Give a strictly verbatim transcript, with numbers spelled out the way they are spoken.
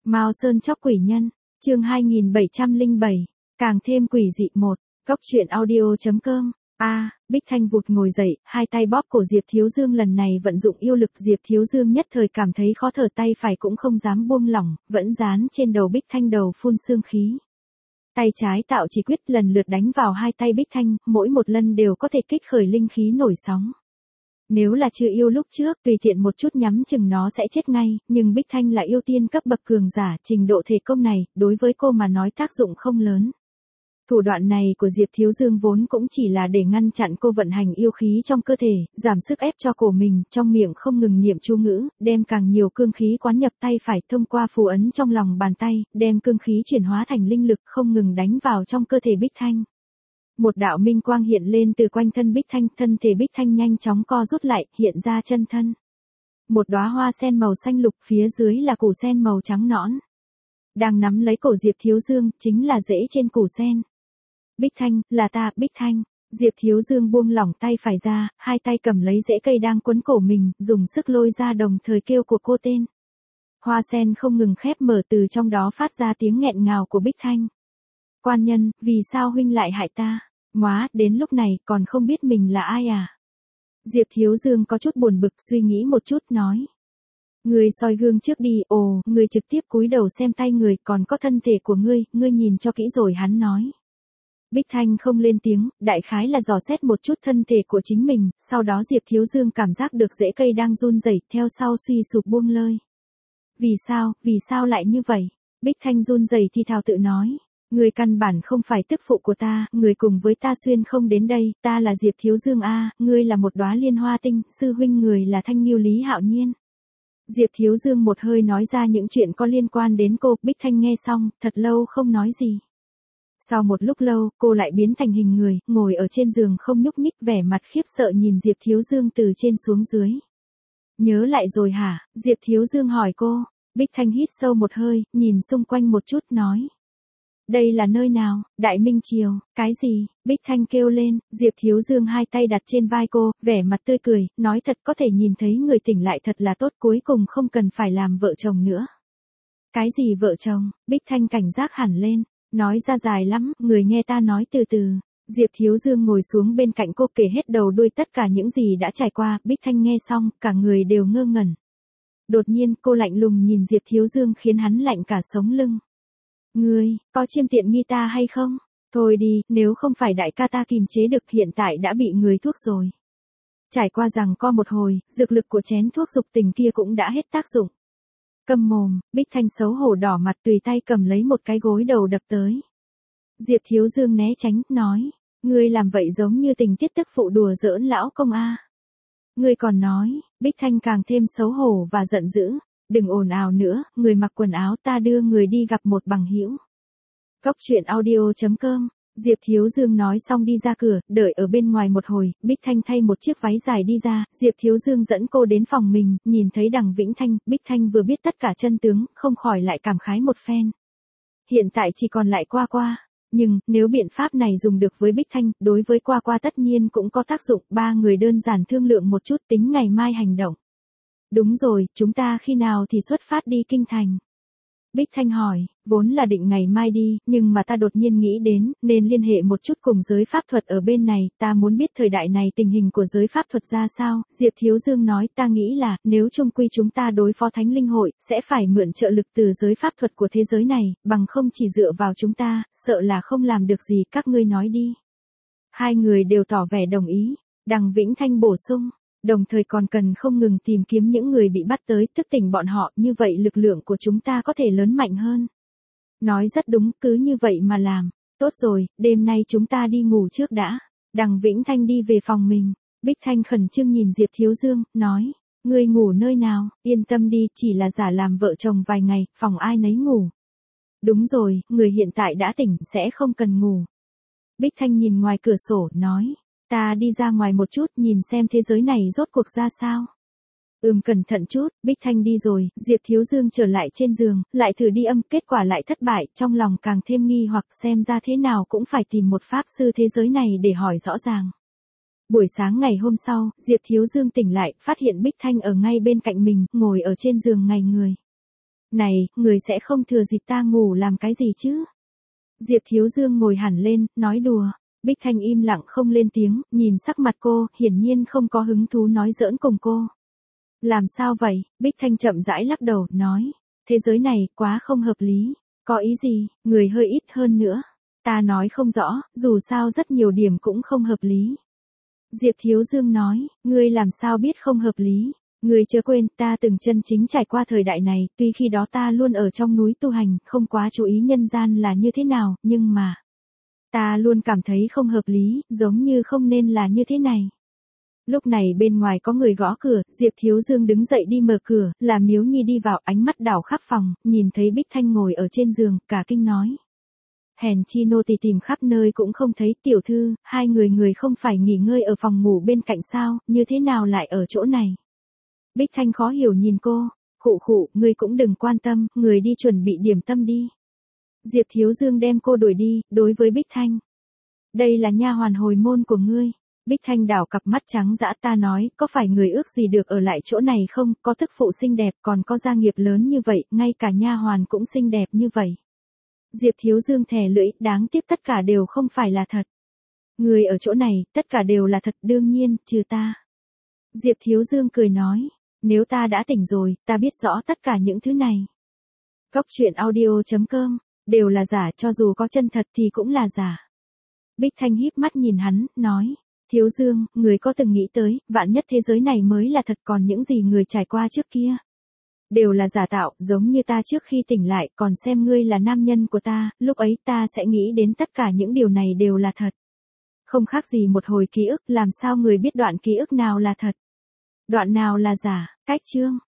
Mao Sơn chóc quỷ nhân, chương hai nghìn bảy trăm lẻ bảy, càng thêm quỷ dị một, Cốc truyện audio.com. A, à, Bích Thanh vụt ngồi dậy, hai tay bóp cổ Diệp Thiếu Dương, lần này vận dụng yêu lực. Diệp Thiếu Dương nhất thời cảm thấy khó thở, tay phải cũng không dám buông lỏng, vẫn dán trên đầu Bích Thanh, đầu phun sương khí. Tay trái tạo chỉ quyết lần lượt đánh vào hai tay Bích Thanh, mỗi một lần đều có thể kích khởi linh khí nổi sóng. Nếu là chưa yêu lúc trước, tùy tiện một chút nhắm chừng nó sẽ chết ngay, nhưng Bích Thanh là yêu tiên cấp bậc cường giả, trình độ thể công này, đối với cô mà nói tác dụng không lớn. Thủ đoạn này của Diệp Thiếu Dương vốn cũng chỉ là để ngăn chặn cô vận hành yêu khí trong cơ thể, giảm sức ép cho cổ mình, trong miệng không ngừng niệm chú ngữ, đem càng nhiều cương khí quán nhập tay phải, thông qua phù ấn trong lòng bàn tay, đem cương khí chuyển hóa thành linh lực, không ngừng đánh vào trong cơ thể Bích Thanh. Một đạo minh quang hiện lên từ quanh thân Bích Thanh, thân thể Bích Thanh nhanh chóng co rút lại, hiện ra chân thân. Một đóa hoa sen màu xanh lục, phía dưới là củ sen màu trắng nõn. Đang nắm lấy cổ Diệp Thiếu Dương, chính là rễ trên củ sen. Bích Thanh, là ta, Bích Thanh. Diệp Thiếu Dương buông lỏng tay phải ra, hai tay cầm lấy rễ cây đang quấn cổ mình, dùng sức lôi ra, đồng thời kêu của cô tên. Hoa sen không ngừng khép mở, từ trong đó phát ra tiếng nghẹn ngào của Bích Thanh. Quan nhân, vì sao huynh lại hại ta? Móa, đến lúc này, còn không biết mình là ai à? Diệp Thiếu Dương có chút buồn bực, suy nghĩ một chút, nói. Ngươi soi gương trước đi, ồ, ngươi trực tiếp cúi đầu xem tay người, còn có thân thể của ngươi, ngươi nhìn cho kỹ rồi, hắn nói. Bích Thanh không lên tiếng, đại khái là dò xét một chút thân thể của chính mình, sau đó Diệp Thiếu Dương cảm giác được rễ cây đang run rẩy, theo sau suy sụp buông lơi. Vì sao, vì sao lại như vậy? Bích Thanh run rẩy thì thào tự nói. Người căn bản không phải tức phụ của ta, người cùng với ta xuyên không đến đây, ta là Diệp Thiếu Dương a, ngươi là một đóa liên hoa tinh, sư huynh người là Thanh Nghiêu Lý Hạo Nhiên. Diệp Thiếu Dương một hơi nói ra những chuyện có liên quan đến cô, Bích Thanh nghe xong, thật lâu không nói gì. Sau một lúc lâu, cô lại biến thành hình người, ngồi ở trên giường không nhúc nhích, vẻ mặt khiếp sợ nhìn Diệp Thiếu Dương từ trên xuống dưới. Nhớ lại rồi hả? Diệp Thiếu Dương hỏi cô. Bích Thanh hít sâu một hơi, nhìn xung quanh một chút, nói. Đây là nơi nào? Đại Minh Triều, cái gì? Bích Thanh kêu lên. Diệp Thiếu Dương hai tay đặt trên vai cô, vẻ mặt tươi cười, nói thật, có thể nhìn thấy người tỉnh lại thật là tốt, cuối cùng không cần phải làm vợ chồng nữa. Cái gì vợ chồng? Bích Thanh cảnh giác hẳn lên. Nói ra dài lắm, người nghe ta nói từ từ. Diệp Thiếu Dương ngồi xuống bên cạnh cô, kể hết đầu đuôi tất cả những gì đã trải qua. Bích Thanh nghe xong, cả người đều ngơ ngẩn. Đột nhiên, cô lạnh lùng nhìn Diệp Thiếu Dương khiến hắn lạnh cả sống lưng. Ngươi, có chiêm tiện nghi ta hay không? Thôi đi, nếu không phải đại ca ta kìm chế được, hiện tại đã bị người thuốc rồi. Trải qua rằng co một hồi, dược lực của chén thuốc dục tình kia cũng đã hết tác dụng. Câm mồm, Bích Thanh xấu hổ đỏ mặt, tùy tay cầm lấy một cái gối đầu đập tới. Diệp Thiếu Dương né tránh, nói. Ngươi làm vậy giống như tình tiết tức phụ đùa giỡn lão công a. Ngươi còn nói, Bích Thanh càng thêm xấu hổ và giận dữ. Đừng ồn ào nữa, người mặc quần áo, ta đưa người đi gặp một bằng hữu. Cốc truyện audio.com. Diệp Thiếu Dương nói xong đi ra cửa, đợi ở bên ngoài một hồi, Bích Thanh thay một chiếc váy dài đi ra, Diệp Thiếu Dương dẫn cô đến phòng mình, nhìn thấy Đằng Vĩnh Thanh, Bích Thanh vừa biết tất cả chân tướng, không khỏi lại cảm khái một phen. Hiện tại chỉ còn lại Qua Qua, nhưng, nếu biện pháp này dùng được với Bích Thanh, đối với Qua Qua tất nhiên cũng có tác dụng, ba người đơn giản thương lượng một chút, tính ngày mai hành động. Đúng rồi, chúng ta khi nào thì xuất phát đi Kinh Thành? Bích Thanh hỏi, vốn là định ngày mai đi, nhưng mà ta đột nhiên nghĩ đến, nên liên hệ một chút cùng giới pháp thuật ở bên này, ta muốn biết thời đại này tình hình của giới pháp thuật ra sao. Diệp Thiếu Dương nói, ta nghĩ là, nếu chung quy chúng ta đối phó Thánh Linh Hội, sẽ phải mượn trợ lực từ giới pháp thuật của thế giới này, bằng không chỉ dựa vào chúng ta, sợ là không làm được gì, các ngươi nói đi. Hai người đều tỏ vẻ đồng ý, Đằng Vĩnh Thanh bổ sung. Đồng thời còn cần không ngừng tìm kiếm những người bị bắt tới, thức tỉnh bọn họ, như vậy lực lượng của chúng ta có thể lớn mạnh hơn. Nói rất đúng, cứ như vậy mà làm. Tốt rồi, đêm nay chúng ta đi ngủ trước đã. Đằng Vĩnh Thanh đi về phòng mình. Bích Thanh khẩn trương nhìn Diệp Thiếu Dương, nói. Ngươi ngủ nơi nào? Yên tâm đi, chỉ là giả làm vợ chồng vài ngày, phòng ai nấy ngủ. Đúng rồi, người hiện tại đã tỉnh, sẽ không cần ngủ. Bích Thanh nhìn ngoài cửa sổ, nói. Ta đi ra ngoài một chút, nhìn xem thế giới này rốt cuộc ra sao. Ừm, cẩn thận chút. Bích Thanh đi rồi, Diệp Thiếu Dương trở lại trên giường, lại thử đi âm, kết quả lại thất bại, trong lòng càng thêm nghi hoặc, xem ra thế nào cũng phải tìm một pháp sư thế giới này để hỏi rõ ràng. Buổi sáng ngày hôm sau, Diệp Thiếu Dương tỉnh lại, phát hiện Bích Thanh ở ngay bên cạnh mình, ngồi ở trên giường ngay người. Này, người sẽ không thừa dịp ta ngủ làm cái gì chứ? Diệp Thiếu Dương ngồi hẳn lên, nói đùa. Bích Thanh im lặng không lên tiếng, nhìn sắc mặt cô, hiển nhiên không có hứng thú nói giỡn cùng cô. Làm sao vậy? Bích Thanh chậm rãi lắc đầu, nói. Thế giới này, quá không hợp lý. Có ý gì? Người hơi ít hơn nữa. Ta nói không rõ, dù sao rất nhiều điểm cũng không hợp lý. Diệp Thiếu Dương nói, ngươi làm sao biết không hợp lý? Ngươi chớ quên, ta từng chân chính trải qua thời đại này, tuy khi đó ta luôn ở trong núi tu hành, không quá chú ý nhân gian là như thế nào, nhưng mà... Ta luôn cảm thấy không hợp lý, giống như không nên là như thế này. Lúc này bên ngoài có người gõ cửa, Diệp Thiếu Dương đứng dậy đi mở cửa, là Miếu Nhi đi vào, ánh mắt đảo khắp phòng, nhìn thấy Bích Thanh ngồi ở trên giường, cả kinh nói. Hèn chi nô tỳ tìm khắp nơi cũng không thấy, tiểu thư, hai người người không phải nghỉ ngơi ở phòng ngủ bên cạnh sao, như thế nào lại ở chỗ này? Bích Thanh khó hiểu nhìn cô, khụ khụ, ngươi cũng đừng quan tâm, người đi chuẩn bị điểm tâm đi. Diệp Thiếu Dương đem cô đuổi đi, đối với Bích Thanh. Đây là nha hoàn hồi môn của ngươi. Bích Thanh đảo cặp mắt trắng dã, ta nói, có phải người ước gì được ở lại chỗ này không, có thức phụ xinh đẹp, còn có gia nghiệp lớn như vậy, ngay cả nha hoàn cũng xinh đẹp như vậy. Diệp Thiếu Dương thè lưỡi, đáng tiếc tất cả đều không phải là thật. Người ở chỗ này, tất cả đều là thật, đương nhiên, trừ ta. Diệp Thiếu Dương cười nói, nếu ta đã tỉnh rồi, ta biết rõ tất cả những thứ này. Cốc truyện audio chấm com, đều là giả, cho dù có chân thật thì cũng là giả. Bích Thanh híp mắt nhìn hắn, nói, Thiếu Dương, người có từng nghĩ tới, vạn nhất thế giới này mới là thật, còn những gì người trải qua trước kia. Đều là giả tạo, giống như ta trước khi tỉnh lại, còn xem ngươi là nam nhân của ta, lúc ấy ta sẽ nghĩ đến tất cả những điều này đều là thật. Không khác gì một hồi ký ức, làm sao người biết đoạn ký ức nào là thật? Đoạn nào là giả? Cách chương.